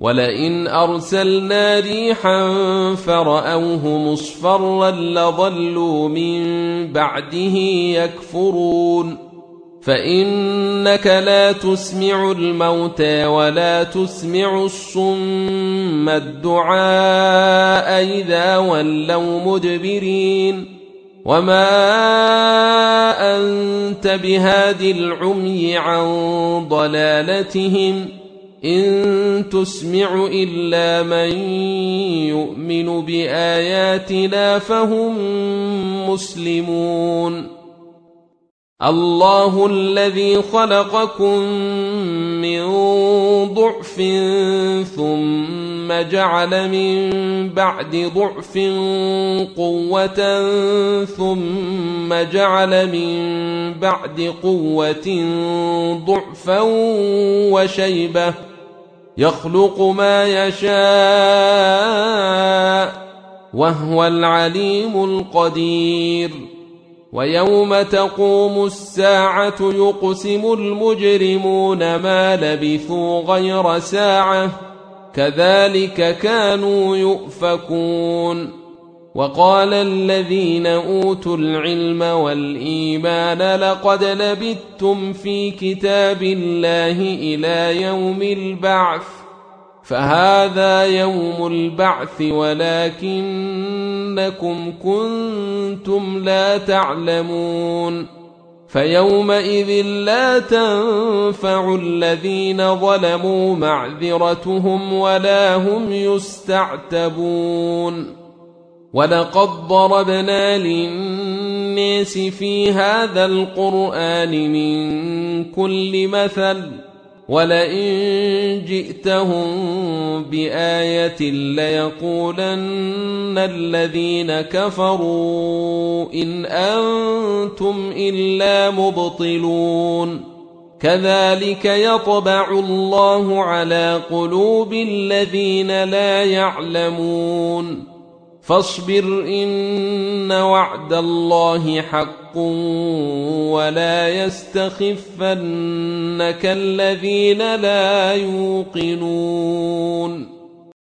ولئن أرسلنا ريحا فرأوه مصفرا لظلوا من بعده يكفرون فإنك لا تسمع الموتى ولا تسمع الصم الدعاء إذا ولوا مدبرين وما أنت بهاد العمي عن ضلالتهم إن تسمع إلا من يؤمن بآياتنا فهم مسلمون الله الذي خلقكم من ضعف ثم جعل من بعد ضعف قوة ثم جعل من بعد قوة ضعفا وشيبة يخلق ما يشاء وهو العليم القدير ويوم تقوم الساعة يقسم المجرمون ما لبثوا غير ساعة كذلك كانوا يؤفكون وقال الذين أوتوا العلم والإيمان لقد لبثتم في كتاب الله إلى يوم البعث فهذا يوم البعث ولكنكم كنتم لا تعلمون فيومئذ لا تنفع الذين ظلموا معذرتهم ولا هم يستعتبون ولقد ضربنا للناس في هذا القرآن من كل مثل ولئن جئتهم بآية ليقولن الذين كفروا إن أنتم إلا مبطلون كذلك يطبع الله على قلوب الذين لا يعلمون فاصبر إن وعد الله حق ولا يستخفنك الذين لا يوقنون